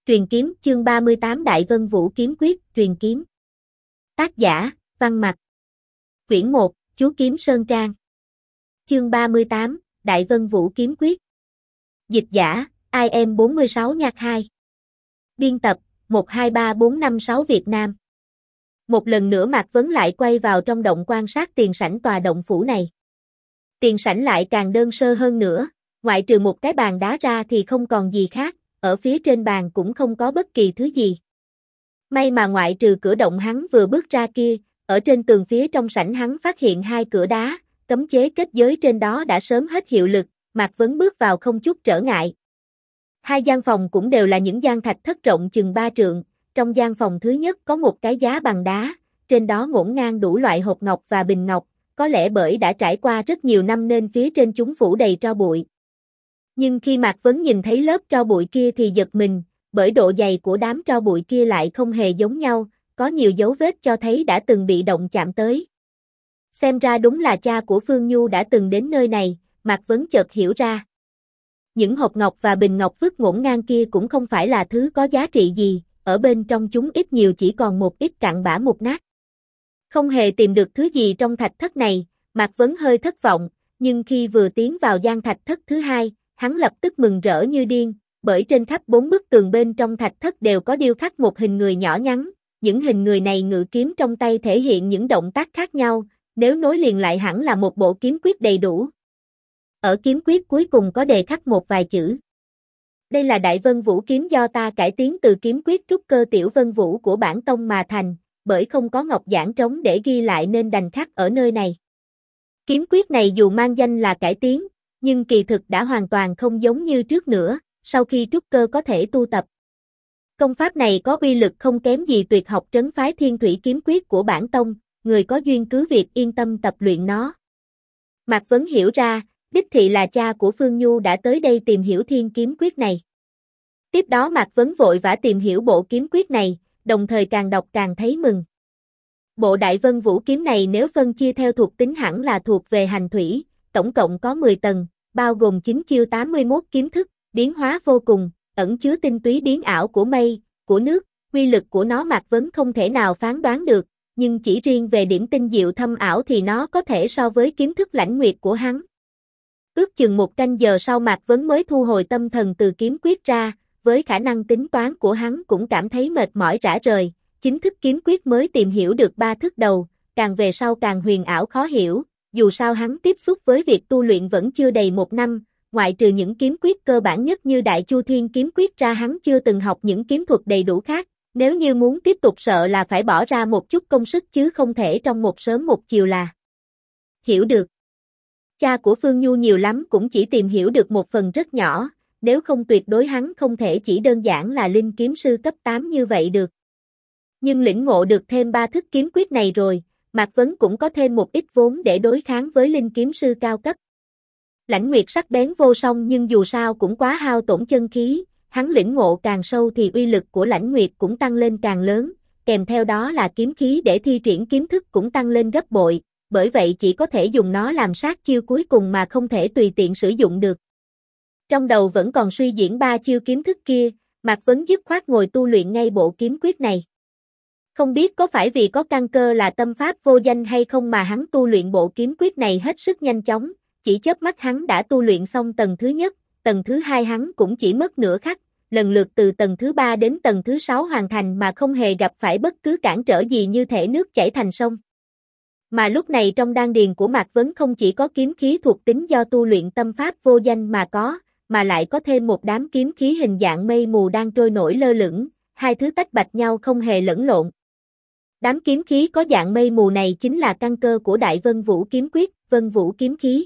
Truyền kiếm chương 38 Đại Vân Vũ Kiếm Quyết, truyền kiếm. Tác giả, Văn Mặc. Quyển 1, Chú Kiếm Sơn Trang. Chương 38, Đại Vân Vũ Kiếm Quyết. Dịch giả, IM46 nhạc 2. Biên tập, 123456 Việt Nam. Một lần nữa Mạc Vấn lại quay vào trong động quan sát tiền sảnh tòa động phủ này. Tiền sảnh lại càng đơn sơ hơn nữa, ngoại trừ một cái bàn đá ra thì không còn gì khác. Ở phía trên bàn cũng không có bất kỳ thứ gì. May mà ngoại trừ cửa động hắn vừa bước ra kia, ở trên tường phía trong sảnh hắn phát hiện hai cửa đá, cấm chế kết giới trên đó đã sớm hết hiệu lực, Mạc Vấn bước vào không chút trở ngại. Hai gian phòng cũng đều là những gian thạch thất rộng chừng 3 trượng, trong gian phòng thứ nhất có một cái giá bằng đá, trên đó ngổn ngang đủ loại hộp ngọc và bình ngọc, có lẽ bởi đã trải qua rất nhiều năm nên phía trên chúng phủ đầy tro bụi. Nhưng khi Mạc Vấn nhìn thấy lớp tro bụi kia thì giật mình, bởi độ dày của đám tro bụi kia lại không hề giống nhau, có nhiều dấu vết cho thấy đã từng bị động chạm tới. Xem ra đúng là cha của Phương Nhu đã từng đến nơi này, Mạc Vấn chợt hiểu ra. Những hộp ngọc và bình ngọc vứt ngổn ngang kia cũng không phải là thứ có giá trị gì, ở bên trong chúng ít nhiều chỉ còn một ít cặn bã mục nát. Không hề tìm được thứ gì trong thạch thất này, Mạc Vấn hơi thất vọng, nhưng khi vừa tiến vào gian thạch thất thứ hai, hắn lập tức mừng rỡ như điên, bởi trên khắp 4 bức tường bên trong thạch thất đều có điêu khắc một hình người nhỏ nhắn, những hình người này ngự kiếm trong tay thể hiện những động tác khác nhau, nếu nối liền lại hẳn là một bộ kiếm quyết đầy đủ. Ở kiếm quyết cuối cùng có đề khắc một vài chữ. Đây là Đại Vân Vũ kiếm do ta cải tiến từ kiếm quyết trúc cơ tiểu Vân Vũ của bản tông mà thành, bởi không có ngọc giản trống để ghi lại nên đành khắc ở nơi này. Kiếm quyết này dù mang danh là cải tiến, nhưng kỳ thực đã hoàn toàn không giống như trước nữa, sau khi trúc cơ có thể tu tập. Công pháp này có uy lực không kém gì tuyệt học trấn phái Thiên Thủy kiếm quyết của bản tông, người có duyên cứ việc yên tâm tập luyện nó. Mạc Vấn hiểu ra, đích thị là cha của Phương Nhu đã tới đây tìm hiểu thiên kiếm quyết này. Tiếp đó Mạc Vấn vội vã tìm hiểu bộ kiếm quyết này, đồng thời càng đọc càng thấy mừng. Bộ Đại Vân Vũ kiếm này nếu phân chia theo thuộc tính hẳn là thuộc về hành thủy, tổng cộng có 10 tầng, bao gồm 9 chiêu 81 kiếm thức, biến hóa vô cùng, ẩn chứa tinh túy biến ảo của mây, của nước, uy lực của nó Mạc Vấn không thể nào phán đoán được, nhưng chỉ riêng về điểm tinh diệu thâm ảo thì nó có thể so với kiếm thức lãnh nguyệt của hắn. Ước chừng một canh giờ sau Mạc Vấn mới thu hồi tâm thần từ kiếm quyết ra, với khả năng tính toán của hắn cũng cảm thấy mệt mỏi rã rời, chính thức kiếm quyết mới tìm hiểu được 3 thức đầu, càng về sau càng huyền ảo khó hiểu. Dù sao hắn tiếp xúc với việc tu luyện vẫn chưa đầy 1 năm, ngoại trừ những kiếm quyết cơ bản nhất như Đại Chu Thiên kiếm quyết ra hắn chưa từng học những kiếm thuật đầy đủ khác, nếu như muốn tiếp tục sợ là phải bỏ ra một chút công sức chứ không thể trong một sớm một chiều là hiểu được. Cha của Phương Nhu nhiều lắm cũng chỉ tìm hiểu được một phần rất nhỏ, nếu không tuyệt đối hắn không thể chỉ đơn giản là linh kiếm sư cấp 8 như vậy được. Nhưng lĩnh ngộ được thêm 3 thức kiếm quyết này rồi, Mạc Vấn cũng có thêm một ít vốn để đối kháng với linh kiếm sư cao cấp. Lãnh nguyệt sắc bén vô song nhưng dù sao cũng quá hao tổn chân khí, hắn lĩnh ngộ càng sâu thì uy lực của lãnh nguyệt cũng tăng lên càng lớn, kèm theo đó là kiếm khí để thi triển kiếm thức cũng tăng lên gấp bội, bởi vậy chỉ có thể dùng nó làm sát chiêu cuối cùng mà không thể tùy tiện sử dụng được. Trong đầu vẫn còn suy diễn 3 chiêu kiếm thức kia, Mạc Vấn dứt khoát ngồi tu luyện ngay bộ kiếm quyết này. Không biết có phải vì có căn cơ là tâm pháp vô danh hay không mà hắn tu luyện bộ kiếm quyết này hết sức nhanh chóng, chỉ chớp mắt hắn đã tu luyện xong tầng thứ nhất, tầng thứ hai hắn cũng chỉ mất nửa khắc, lần lượt từ tầng thứ 3 đến tầng thứ 6 hoàn thành mà không hề gặp phải bất cứ cản trở gì như thể nước chảy thành sông. Mà lúc này trong đan điền của Mạc Vấn không chỉ có kiếm khí thuộc tính do tu luyện tâm pháp vô danh mà lại có thêm một đám kiếm khí hình dạng mây mù đang trôi nổi lơ lửng, hai thứ tách bạch nhau không hề lẫn lộn. Đám kiếm khí có dạng mây mù này chính là căn cơ của Đại Vân Vũ kiếm quyết, Vân Vũ kiếm khí.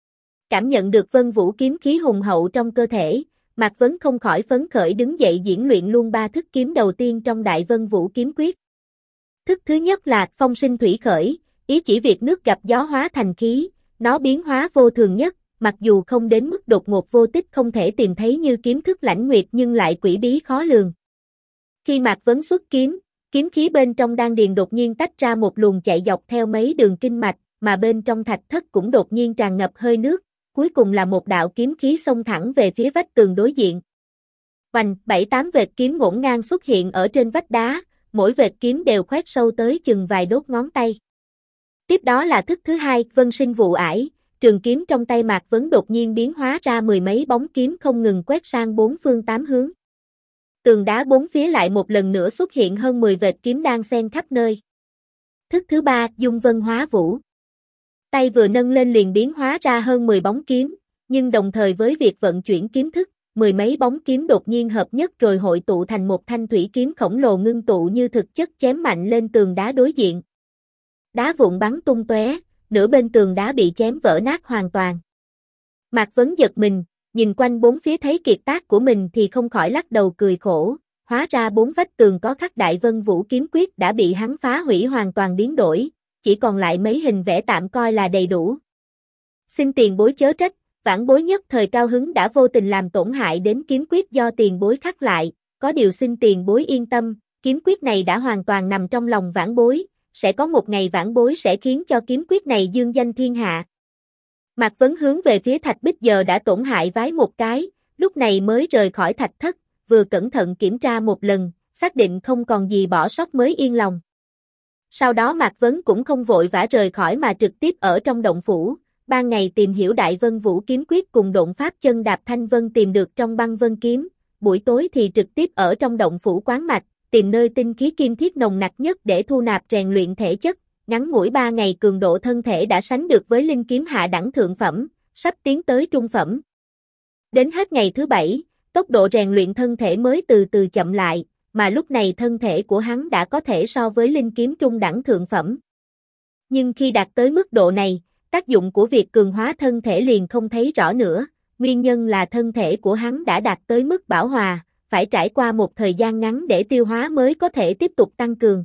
Cảm nhận được Vân Vũ kiếm khí hùng hậu trong cơ thể, Mạc Vấn không khỏi phấn khởi đứng dậy diễn luyện luôn 3 thức kiếm đầu tiên trong Đại Vân Vũ kiếm quyết. Thức thứ nhất là phong sinh thủy khởi, ý chỉ việc nước gặp gió hóa thành khí, nó biến hóa vô thường nhất, mặc dù không đến mức đột ngột vô tích không thể tìm thấy như kiếm thức lãnh nguyệt nhưng lại quỷ bí khó lường. Khi Mạc Vấn xuất kiếm, kiếm khí bên trong đan điền đột nhiên tách ra một luồng chạy dọc theo mấy đường kinh mạch, mà bên trong thạch thất cũng đột nhiên tràn ngập hơi nước, cuối cùng là một đạo kiếm khí xông thẳng về phía vách tường đối diện. Oành, 7-8 vệt kiếm ngổn ngang xuất hiện ở trên vách đá, mỗi vệt kiếm đều khoét sâu tới chừng vài đốt ngón tay. Tiếp đó là thức thứ hai, vân sinh vụ ải, trường kiếm trong tay Mạc Vấn đột nhiên biến hóa ra mười mấy bóng kiếm không ngừng quét sang bốn phương tám hướng. Tường đá bốn phía lại một lần nữa xuất hiện hơn 10 vệt kiếm đang xen khắp nơi. Thức thứ ba, dung vân hóa vũ. Tay vừa nâng lên liền biến hóa ra hơn 10 bóng kiếm, nhưng đồng thời với việc vận chuyển kiếm thức, mười mấy bóng kiếm đột nhiên hợp nhất rồi hội tụ thành một thanh thủy kiếm khổng lồ ngưng tụ như thực chất chém mạnh lên tường đá đối diện. Đá vụn bắn tung tóe, nửa bên tường đá bị chém vỡ nát hoàn toàn. Mạc Vấn giật mình, nhìn quanh bốn phía thấy kiệt tác của mình thì không khỏi lắc đầu cười khổ, hóa ra bốn vách tường có khắc Đại Vân Vũ kiếm quyết đã bị hắn phá hủy hoàn toàn biến đổi, chỉ còn lại mấy hình vẽ tạm coi là đầy đủ. Xin tiền bối chớ trách, vãn bối nhất thời cao hứng đã vô tình làm tổn hại đến kiếm quyết do tiền bối khắc lại, có điều xin tiền bối yên tâm, kiếm quyết này đã hoàn toàn nằm trong lòng vãn bối, sẽ có một ngày vãn bối sẽ khiến cho kiếm quyết này dương danh thiên hạ. Mạc Vấn hướng về phía thạch bích giờ đã tổn hại vái một cái, lúc này mới rời khỏi thạch thất, vừa cẩn thận kiểm tra một lần, xác định không còn gì bỏ sót mới yên lòng. Sau đó Mạc Vấn cũng không vội vã rời khỏi mà trực tiếp ở trong động phủ, ban ngày tìm hiểu Đại Vân Vũ kiếm quyết cùng độn pháp chân đạp thanh vân tìm được trong băng vân kiếm, buổi tối thì trực tiếp ở trong động phủ quán mạch, tìm nơi tinh khí kim thiết nồng nặc nhất để thu nạp rèn luyện thể chất, ngắn ngủi 3 ngày cường độ thân thể đã sánh được với linh kiếm hạ đẳng thượng phẩm, sắp tiến tới trung phẩm. Đến hết ngày thứ 7, tốc độ rèn luyện thân thể mới từ từ chậm lại, mà lúc này thân thể của hắn đã có thể so với linh kiếm trung đẳng thượng phẩm. Nhưng khi đạt tới mức độ này, tác dụng của việc cường hóa thân thể liền không thấy rõ nữa, nguyên nhân là thân thể của hắn đã đạt tới mức bão hòa, phải trải qua một thời gian ngắn để tiêu hóa mới có thể tiếp tục tăng cường.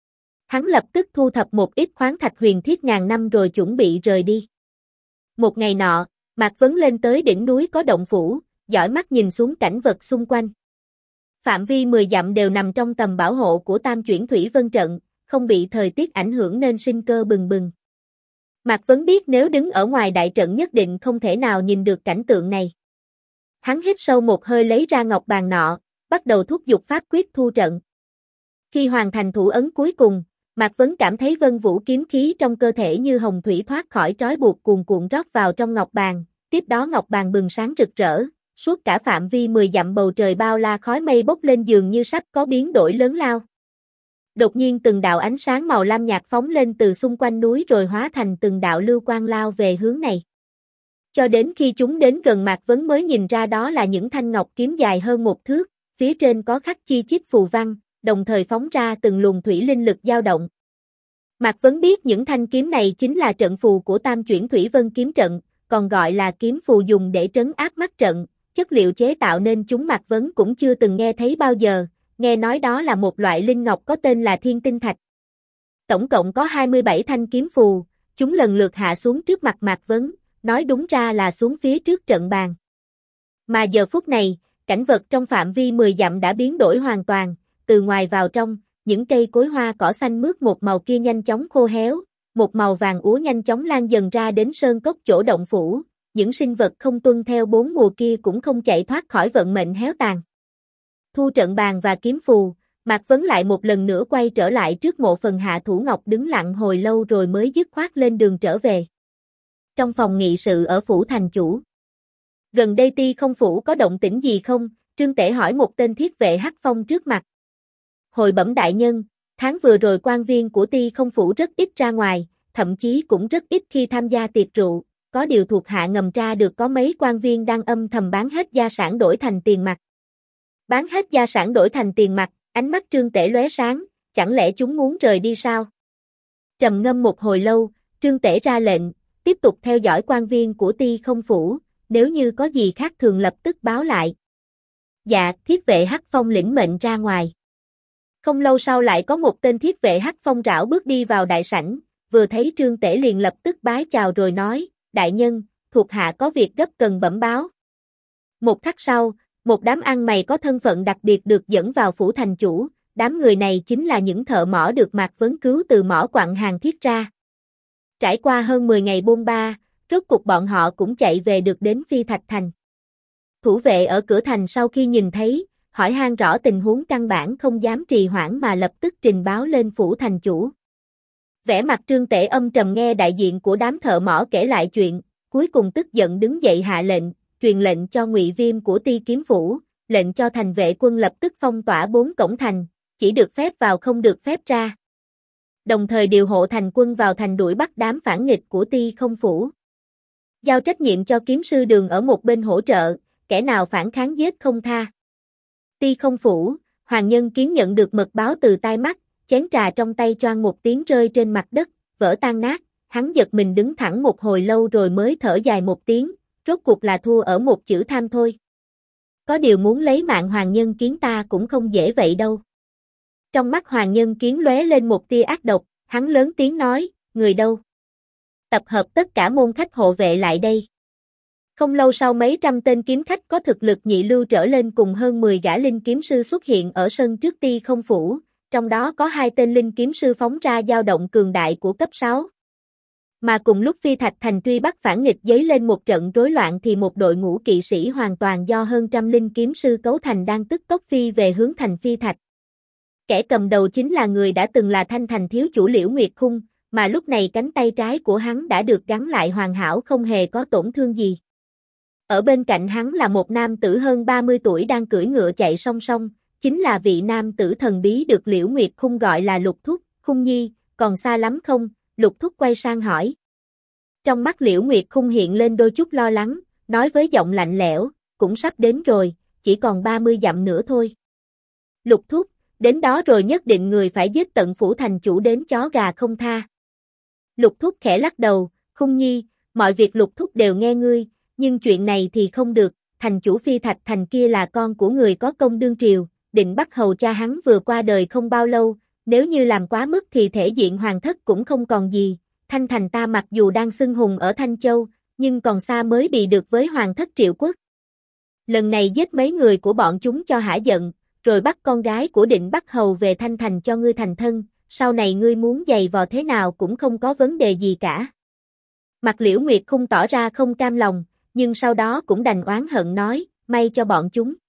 Hắn lập tức thu thập một ít khoáng thạch huyền thiết ngàn năm rồi chuẩn bị rời đi. Một ngày nọ, Mạc Vấn lên tới đỉnh núi có động phủ, dõi mắt nhìn xuống cảnh vật xung quanh. Phạm vi 10 dặm đều nằm trong tầm bảo hộ của Tam Chuyển Thủy Vân Trận, không bị thời tiết ảnh hưởng nên sinh cơ bừng bừng. Mạc Vấn biết nếu đứng ở ngoài đại trận nhất định không thể nào nhìn được cảnh tượng này. Hắn hít sâu một hơi lấy ra ngọc bàn nọ, bắt đầu thúc giục pháp quyết thu trận. Khi hoàn thành thủ ấn cuối cùng, Mạc Vấn cảm thấy vân vũ kiếm khí trong cơ thể như hồng thủy thoát khỏi trói buộc cuồn cuộn rót vào trong ngọc bàn, tiếp đó ngọc bàn bừng sáng rực rỡ, suốt cả phạm vi 10 dặm bầu trời bao la khói mây bốc lên dường như sắp có biến đổi lớn lao. Đột nhiên từng đạo ánh sáng màu lam nhạt phóng lên từ xung quanh núi rồi hóa thành từng đạo lưu quang lao về hướng này. Cho đến khi chúng đến gần Mạc Vấn mới nhìn ra đó là những thanh ngọc kiếm dài hơn một thước, phía trên có khắc chi chít phù văn, đồng thời phóng ra từng luồng thủy linh lực dao động. Mạc Vấn biết những thanh kiếm này chính là trận phù của Tam Chuyển Thủy Vân kiếm trận, còn gọi là kiếm phù dùng để trấn áp mắt trận, chất liệu chế tạo nên chúng Mạc Vấn cũng chưa từng nghe thấy bao giờ, nghe nói đó là một loại linh ngọc có tên là Thiên Tinh Thạch. Tổng cộng có 27 thanh kiếm phù, chúng lần lượt hạ xuống trước mặt Mạc Vấn, nói đúng ra là xuống phía trước trận bàn. Mà giờ phút này, cảnh vật trong phạm vi 10 dặm đã biến đổi hoàn toàn, từ ngoài vào trong, những cây cối hoa cỏ xanh mướt một màu kia nhanh chóng khô héo, một màu vàng úa nhanh chóng lan dần ra đến sơn cốc chỗ động phủ, những sinh vật không tuân theo bốn mùa kia cũng không chạy thoát khỏi vận mệnh héo tàn. Thu trận bàn và kiếm phù, Mạc Vấn lại một lần nữa quay trở lại trước mộ phần Hạ Thủ Ngọc đứng lặng hồi lâu rồi mới dứt khoát lên đường trở về. Trong phòng nghị sự ở phủ thành chủ. Gần đây Ti Không phủ có động tĩnh gì không? Trương Tể hỏi một tên thiết vệ hắc phong trước mặt. Hồi bẩm đại nhân, tháng vừa rồi quan viên của Ti Không phủ rất ít ra ngoài, thậm chí cũng rất ít khi tham gia tiệc rượu, có điều thuộc hạ ngầm tra được có mấy quan viên đang âm thầm bán hết gia sản đổi thành tiền mặt. Bán hết gia sản đổi thành tiền mặt, ánh mắt Trương Tể lóe sáng, chẳng lẽ chúng muốn rời đi sao? Trầm ngâm một hồi lâu, Trương Tể ra lệnh, tiếp tục theo dõi quan viên của Ti Không phủ, nếu như có gì khác thường lập tức báo lại. Dạ, thiết vệ hắc phong lĩnh mệnh ra ngoài. Không lâu sau lại có một tên thiết vệ hắc phong rảo bước đi vào đại sảnh, vừa thấy Trương Tể liền lập tức bái chào rồi nói, đại nhân, thuộc hạ có việc gấp cần bẩm báo. Một khắc sau, một đám ăn mày có thân phận đặc biệt được dẫn vào phủ thành chủ, đám người này chính là những thợ mỏ được Mạc Vấn cứu từ mỏ quặng hàng thiết ra. Trải qua hơn 10 ngày bôn ba, rốt cục bọn họ cũng chạy về được đến Phi Thạch Thành. Thủ vệ ở cửa thành sau khi nhìn thấy, hỏi han rõ tình huống căn bản không dám trì hoãn mà lập tức trình báo lên phủ thành chủ. Vẻ mặt Trương Tể âm trầm nghe đại diện của đám thợ mỏ kể lại chuyện, cuối cùng tức giận đứng dậy hạ lệnh, truyền lệnh cho Ngụy Viêm của Ti Kiếm Phủ, lệnh cho thành vệ quân lập tức phong tỏa 4 cổng thành, chỉ được phép vào không được phép ra. Đồng thời điều hộ thành quân vào thành đuổi bắt đám phản nghịch của Ti Không Phủ. Giao trách nhiệm cho kiếm sư Đường ở một bên hỗ trợ, kẻ nào phản kháng giết không tha. Ti Không Phủ, Hoàng Nhân Kiến nhận được mật báo từ tai mắt, chén trà trong tay choang một tiếng rơi trên mặt đất, vỡ tan nát, hắn giật mình đứng thẳng một hồi lâu rồi mới thở dài một tiếng, rốt cuộc là thua ở một chữ tham thôi. Có điều muốn lấy mạng Hoàng Nhân Kiến ta cũng không dễ vậy đâu. Trong mắt Hoàng Nhân Kiến lóe lên một tia ác độc, hắn lớn tiếng nói, người đâu? Tập hợp tất cả môn khách hộ vệ lại đây. Không lâu sau mấy trăm tên kiếm khách có thực lực nhị lưu trở lên cùng hơn 10 gã linh kiếm sư xuất hiện ở sân trước Ti Không Phủ, trong đó có 2 tên linh kiếm sư phóng ra dao động cường đại của cấp 6. Mà cùng lúc Phi Thạch Thành truy bắt phản nghịch dấy lên một trận rối loạn thì một đội ngũ kỵ sĩ hoàn toàn do hơn trăm linh kiếm sư cấu thành đang tức tốc phi về hướng thành Phi Thạch. Kẻ cầm đầu chính là người đã từng là Thanh Thành thiếu chủ Liễu Nguyệt Khung, mà lúc này cánh tay trái của hắn đã được gắn lại hoàn hảo không hề có tổn thương gì. Ở bên cạnh hắn là một nam tử hơn 30 tuổi đang cưỡi ngựa chạy song song, chính là vị nam tử thần bí được Liễu Nguyệt Khung gọi là Lục Thúc. Khung nhi, còn xa lắm không? Lục Thúc quay sang hỏi. Trong mắt Liễu Nguyệt Khung hiện lên đôi chút lo lắng, nói với giọng lạnh lẽo, cũng sắp đến rồi, chỉ còn 30 dặm nữa thôi. Lục Thúc, đến đó rồi nhất định người phải giết tận phủ thành chủ đến chó gà không tha. Lục Thúc khẽ lắc đầu, Khung nhi, mọi việc Lục Thúc đều nghe ngươi, nhưng chuyện này thì không được, thành chủ Phi Thạch Thành kia là con của người có công đương triều, Định Bắc Hầu cha hắn vừa qua đời không bao lâu, nếu như làm quá mức thì thể diện hoàng thất cũng không còn gì. Thanh Thành ta mặc dù đang xưng hùng ở Thanh Châu, nhưng còn xa mới bị được với hoàng thất Triệu Quốc. Lần này giết mấy người của bọn chúng cho hả giận, rồi bắt con gái của Định Bắc Hầu về Thanh Thành cho ngươi thành thân, sau này ngươi muốn giày vò thế nào cũng không có vấn đề gì cả. Mặt Liễu Nguyệt Khung tỏ ra không cam lòng, nhưng sau đó cũng đành oán hận nói, may cho bọn chúng.